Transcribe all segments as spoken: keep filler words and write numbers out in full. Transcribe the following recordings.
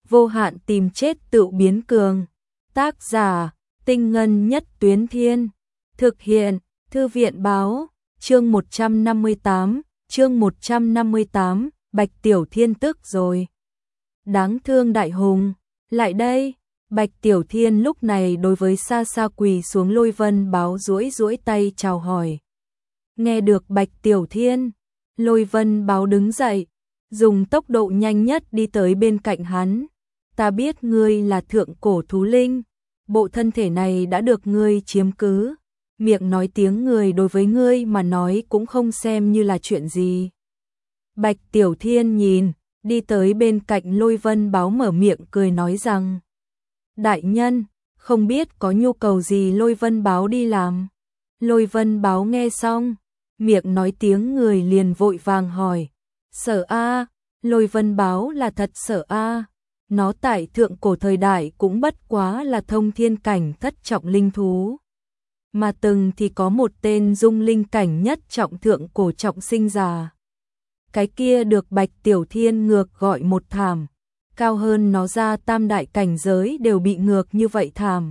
vô hạn tìm chết tự biến cường. Tác giả, Tinh Ngân Nhất Tuyến Thiên. Thực hiện, Thư viện Báo. Chương một trăm năm mươi tám, chương một trăm năm mươi tám, Bạch Tiểu Thiên tức rồi. Đáng thương đại hùng, lại đây. Bạch Tiểu Thiên lúc này đối với xa xa quỳ xuống Lôi Vân Báo duỗi duỗi tay chào hỏi. Nghe được Bạch Tiểu Thiên, Lôi Vân Báo đứng dậy, dùng tốc độ nhanh nhất đi tới bên cạnh hắn. Ta biết ngươi là thượng cổ thú linh, bộ thân thể này đã được ngươi chiếm cứ, miệng nói tiếng người đối với ngươi mà nói cũng không xem như là chuyện gì. Bạch Tiểu Thiên nhìn, đi tới bên cạnh Lôi Vân Báo mở miệng cười nói rằng: Đại nhân, không biết có nhu cầu gì Lôi Vân Báo đi làm. Lôi Vân Báo nghe xong, miệng nói tiếng người liền vội vàng hỏi: Sở A, Lôi Vân Báo là thật sở A. Nó tại thượng cổ thời đại cũng bất quá là thông thiên cảnh thất trọng linh thú. Mà từng thì có một tên dung linh cảnh nhất trọng thượng cổ trọng sinh già. Cái kia được Bạch Tiểu Thiên ngược gọi một thảm. Cao hơn nó ra tam đại cảnh giới đều bị ngược như vậy thảm.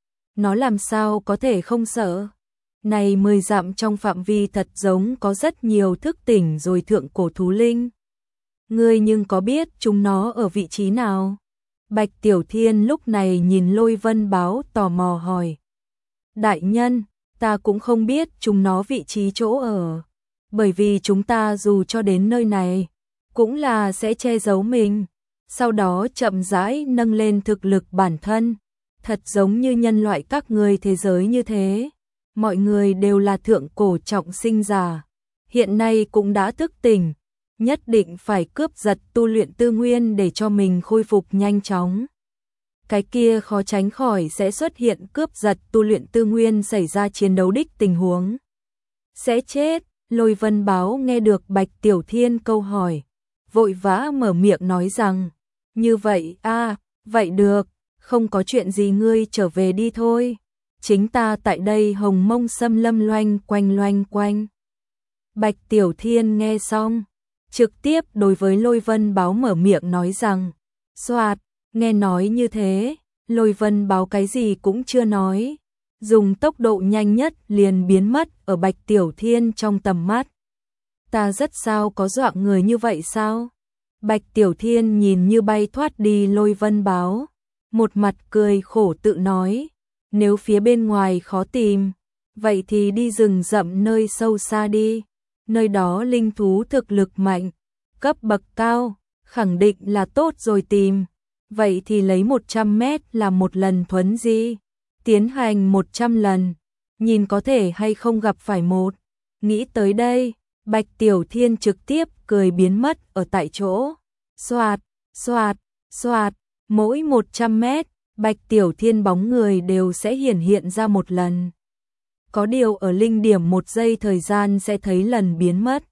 Nó làm sao có thể không sợ? Này mười dặm trong phạm vi thật giống có rất nhiều thức tỉnh rồi thượng cổ thú linh. Ngươi nhưng có biết chúng nó ở vị trí nào? Bạch Tiểu Thiên lúc này nhìn Lôi Vân Báo tò mò hỏi. Đại nhân, ta cũng không biết chúng nó vị trí chỗ ở. Bởi vì chúng ta dù cho đến nơi này, cũng là sẽ che giấu mình. Sau đó chậm rãi nâng lên thực lực bản thân. Thật giống như nhân loại các người thế giới như thế. Mọi người đều là thượng cổ trọng sinh giả. Hiện nay cũng đã thức tỉnh. Nhất định phải cướp giật tu luyện tư nguyên để cho mình khôi phục nhanh chóng. Cái kia khó tránh khỏi sẽ xuất hiện cướp giật tu luyện tư nguyên xảy ra chiến đấu đích tình huống. Sẽ chết. Lôi Vân Báo nghe được Bạch Tiểu Thiên câu hỏi, vội vã mở miệng nói rằng: Như vậy a, à, vậy được, không có chuyện gì ngươi trở về đi thôi. Chính ta tại đây hồng mông xâm lâm loanh quanh loanh quanh. Bạch Tiểu Thiên nghe xong, trực tiếp đối với Lôi Vân Báo mở miệng nói rằng: Soạt, nghe nói như thế, Lôi Vân Báo cái gì cũng chưa nói. Dùng tốc độ nhanh nhất liền biến mất ở Bạch Tiểu Thiên trong tầm mắt. Ta rất sao có dọa người như vậy sao? Bạch Tiểu Thiên nhìn như bay thoát đi Lôi Vân Báo, một mặt cười khổ tự nói: Nếu phía bên ngoài khó tìm, vậy thì đi rừng rậm nơi sâu xa đi. Nơi đó linh thú thực lực mạnh, cấp bậc cao, khẳng định là tốt rồi tìm. Vậy thì lấy một trăm mét là một lần thuấn di. Tiến hành một trăm lần, nhìn có thể hay không gặp phải một. Nghĩ tới đây, Bạch Tiểu Thiên trực tiếp cười biến mất ở tại chỗ. Xoạt, xoạt, xoạt, mỗi một trăm mét, Bạch Tiểu Thiên bóng người đều sẽ hiển hiện ra một lần. Có điều ở linh điểm một giây thời gian sẽ thấy lần biến mất.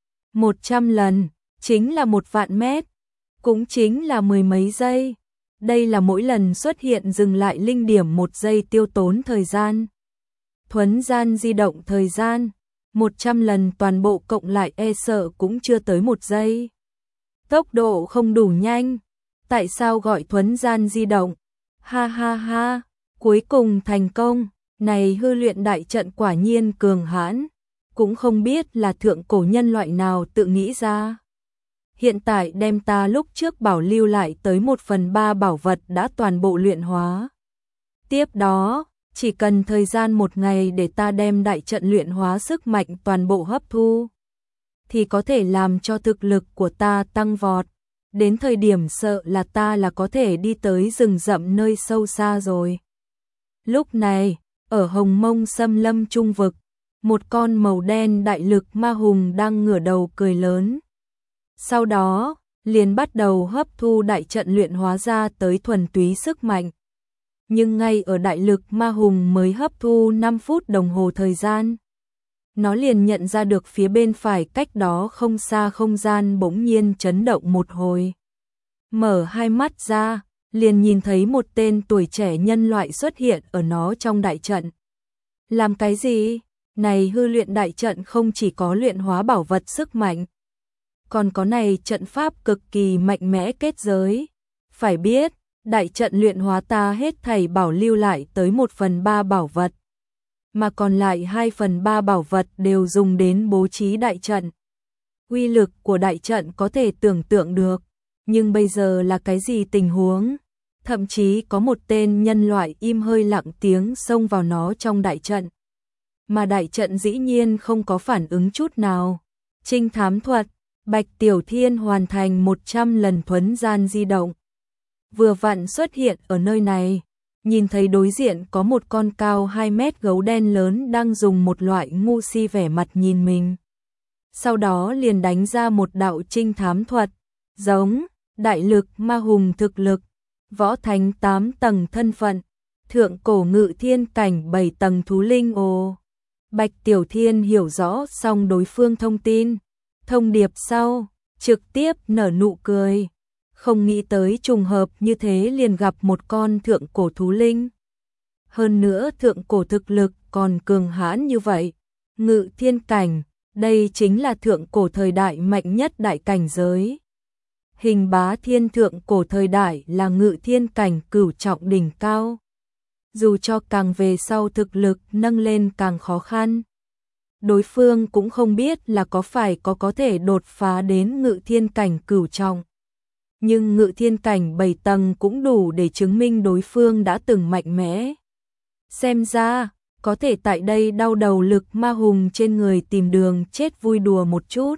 Một trăm lần, chính là một vạn mét, cũng chính là mười mấy giây. Đây là mỗi lần xuất hiện dừng lại linh điểm một giây tiêu tốn thời gian. Thuấn gian di động thời gian, một trăm lần toàn bộ cộng lại e sợ cũng chưa tới một giây. Tốc độ không đủ nhanh, tại sao gọi thuấn gian di động? Ha ha ha, cuối cùng thành công, này hư luyện đại trận quả nhiên cường hãn, cũng không biết là thượng cổ nhân loại nào tự nghĩ ra. Hiện tại đem ta lúc trước bảo lưu lại tới một phần ba bảo vật đã toàn bộ luyện hóa. Tiếp đó, chỉ cần thời gian một ngày để ta đem đại trận luyện hóa sức mạnh toàn bộ hấp thu, thì có thể làm cho thực lực của ta tăng vọt. Đến thời điểm sợ là ta là có thể đi tới rừng rậm nơi sâu xa rồi. Lúc này, ở hồng mông xâm lâm trung vực, một con màu đen đại lực ma hùng đang ngửa đầu cười lớn. Sau đó, liền bắt đầu hấp thu đại trận luyện hóa ra tới thuần túy sức mạnh. Nhưng ngay ở đại lực ma hùng mới hấp thu năm phút đồng hồ thời gian, nó liền nhận ra được phía bên phải cách đó không xa không gian bỗng nhiên chấn động một hồi. Mở hai mắt ra, liền nhìn thấy một tên tuổi trẻ nhân loại xuất hiện ở nó trong đại trận. Làm cái gì? Này hư luyện đại trận không chỉ có luyện hóa bảo vật sức mạnh, còn có này trận pháp cực kỳ mạnh mẽ kết giới. Phải biết, đại trận luyện hóa ta hết thảy bảo lưu lại tới một phần ba bảo vật, mà còn lại hai phần ba bảo vật đều dùng đến bố trí đại trận. Uy lực của đại trận có thể tưởng tượng được, nhưng bây giờ là cái gì tình huống? Thậm chí có một tên nhân loại im hơi lặng tiếng xông vào nó trong đại trận. Mà đại trận dĩ nhiên không có phản ứng chút nào. Trinh thám thuật, Bạch Tiểu Thiên hoàn thành một trăm lần thuấn gian di động. Vừa vặn xuất hiện ở nơi này, nhìn thấy đối diện có một con cao hai mét gấu đen lớn đang dùng một loại ngu si vẻ mặt nhìn mình. Sau đó liền đánh ra một đạo trinh thám thuật, giống, đại lực ma hùng thực lực, võ thánh tám tầng thân phận, thượng cổ ngự thiên cảnh bảy tầng thú linh ồ. Bạch Tiểu Thiên hiểu rõ xong đối phương thông tin, thông điệp sau, trực tiếp nở nụ cười. Không nghĩ tới trùng hợp như thế liền gặp một con thượng cổ thú linh. Hơn nữa thượng cổ thực lực còn cường hãn như vậy. Ngự thiên cảnh, đây chính là thượng cổ thời đại mạnh nhất đại cảnh giới. Hình bá thiên thượng cổ thời đại là ngự thiên cảnh cửu trọng đỉnh cao. Dù cho càng về sau thực lực nâng lên càng khó khăn. Đối phương cũng không biết là có phải có có thể đột phá đến ngự thiên cảnh cửu trọng. Nhưng ngự thiên cảnh bảy tầng cũng đủ để chứng minh đối phương đã từng mạnh mẽ. Xem ra, có thể tại đây đau đầu lực ma hùng trên người tìm đường chết vui đùa một chút.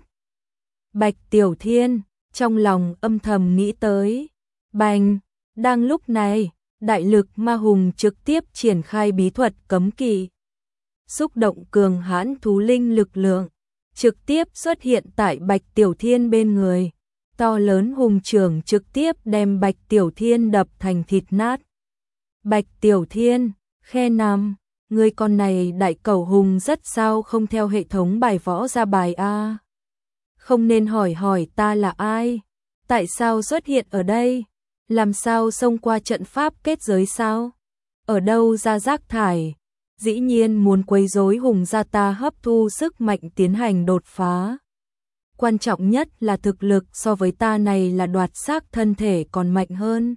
Bạch Tiểu Thiên, trong lòng âm thầm nghĩ tới. Bành, đang lúc này, đại lực ma hùng trực tiếp triển khai bí thuật cấm kỵ. Xúc động cường hãn thú linh lực lượng, trực tiếp xuất hiện tại Bạch Tiểu Thiên bên người. To lớn hùng trưởng trực tiếp đem Bạch Tiểu Thiên đập thành thịt nát. Bạch Tiểu Thiên, khe nằm, người con này đại cẩu hùng rất sao không theo hệ thống bài võ ra bài a. Không nên hỏi hỏi ta là ai, tại sao xuất hiện ở đây, làm sao xông qua trận pháp kết giới sao, ở đâu ra rác thải, dĩ nhiên muốn quấy rối hùng gia ta hấp thu sức mạnh tiến hành đột phá. Quan trọng nhất là thực lực so với ta này là đoạt xác thân thể còn mạnh hơn.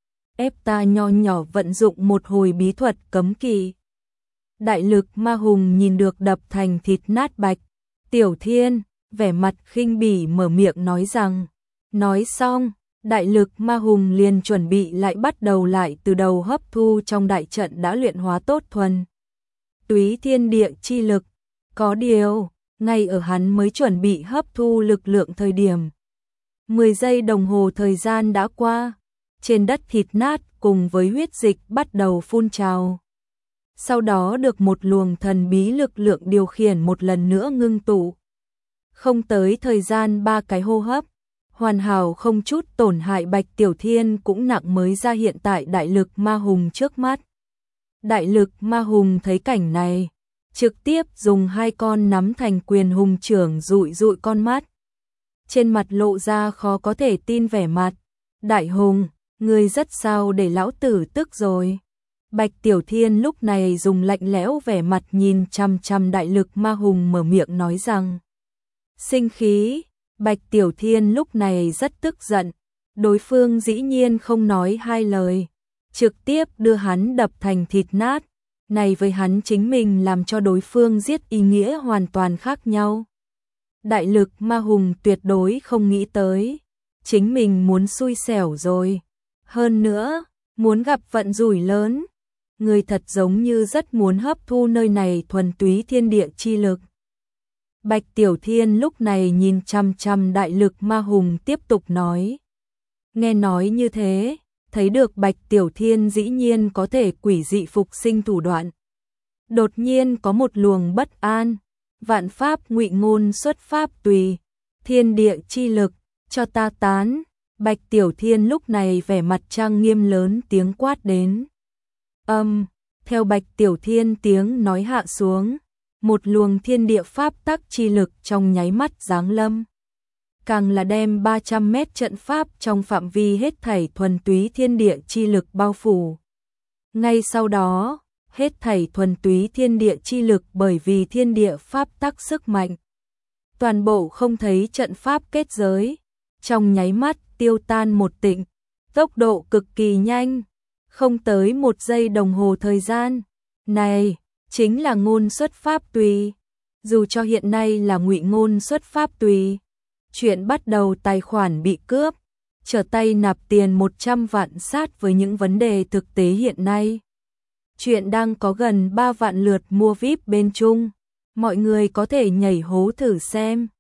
Ép ta nho nhỏ vận dụng một hồi bí thuật cấm kỵ. Đại lực ma hùng nhìn được đập thành thịt nát Bạch Tiểu Thiên, vẻ mặt khinh bỉ mở miệng nói rằng. Nói xong, đại lực ma hùng liền chuẩn bị lại bắt đầu lại từ đầu hấp thu trong đại trận đã luyện hóa tốt thuần túy thiên địa chi lực. Có điều, ngay ở hắn mới chuẩn bị hấp thu lực lượng thời điểm. mười giây đồng hồ thời gian đã qua, trên đất thịt nát cùng với huyết dịch bắt đầu phun trào. Sau đó được một luồng thần bí lực lượng điều khiển một lần nữa ngưng tụ. Không tới thời gian ba cái hô hấp, hoàn hảo không chút tổn hại Bạch Tiểu Thiên cũng nặng mới ra hiện tại đại lực ma hùng trước mắt. Đại lực ma hùng thấy cảnh này, trực tiếp dùng hai con nắm thành quyền hùng trưởng dụi dụi con mắt. Trên mặt lộ ra khó có thể tin vẻ mặt. Đại hùng, ngươi rất sao để lão tử tức rồi. Bạch Tiểu Thiên lúc này dùng lạnh lẽo vẻ mặt nhìn chằm chằm đại lực ma hùng mở miệng nói rằng. Sinh khí, Bạch Tiểu Thiên lúc này rất tức giận. Đối phương dĩ nhiên không nói hai lời, trực tiếp đưa hắn đập thành thịt nát. Này với hắn chính mình làm cho đối phương giết ý nghĩa hoàn toàn khác nhau. Đại lực ma hùng tuyệt đối không nghĩ tới, chính mình muốn xui xẻo rồi. Hơn nữa, muốn gặp vận rủi lớn. Người thật giống như rất muốn hấp thu nơi này thuần túy thiên địa chi lực. Bạch Tiểu Thiên lúc này nhìn chăm chăm đại lực ma hùng tiếp tục nói. Nghe nói như thế, thấy được Bạch Tiểu Thiên dĩ nhiên có thể quỷ dị phục sinh thủ đoạn. Đột nhiên có một luồng bất an, vạn pháp ngụy ngôn xuất pháp tùy, thiên địa chi lực, cho ta tán. Bạch Tiểu Thiên lúc này vẻ mặt trang nghiêm lớn tiếng quát đến. Âm, um, theo Bạch Tiểu Thiên tiếng nói hạ xuống, một luồng thiên địa pháp tắc chi lực trong nháy mắt giáng lâm. Càng là đem ba trăm mét trận pháp trong phạm vi hết thảy thuần túy thiên địa chi lực bao phủ. Ngay sau đó, hết thảy thuần túy thiên địa chi lực bởi vì thiên địa pháp tắc sức mạnh. Toàn bộ không thấy trận pháp kết giới, trong nháy mắt tiêu tan một tịnh, tốc độ cực kỳ nhanh, không tới một giây đồng hồ thời gian. Này, chính là ngôn xuất pháp tùy. Dù cho hiện nay là ngụy ngôn xuất pháp tùy, chuyện bắt đầu tài khoản bị cướp, trở tay nạp tiền một trăm vạn sát với những vấn đề thực tế hiện nay. Chuyện đang có gần ba vạn lượt mua vi ai pi bên Trung, mọi người có thể nhảy hố thử xem.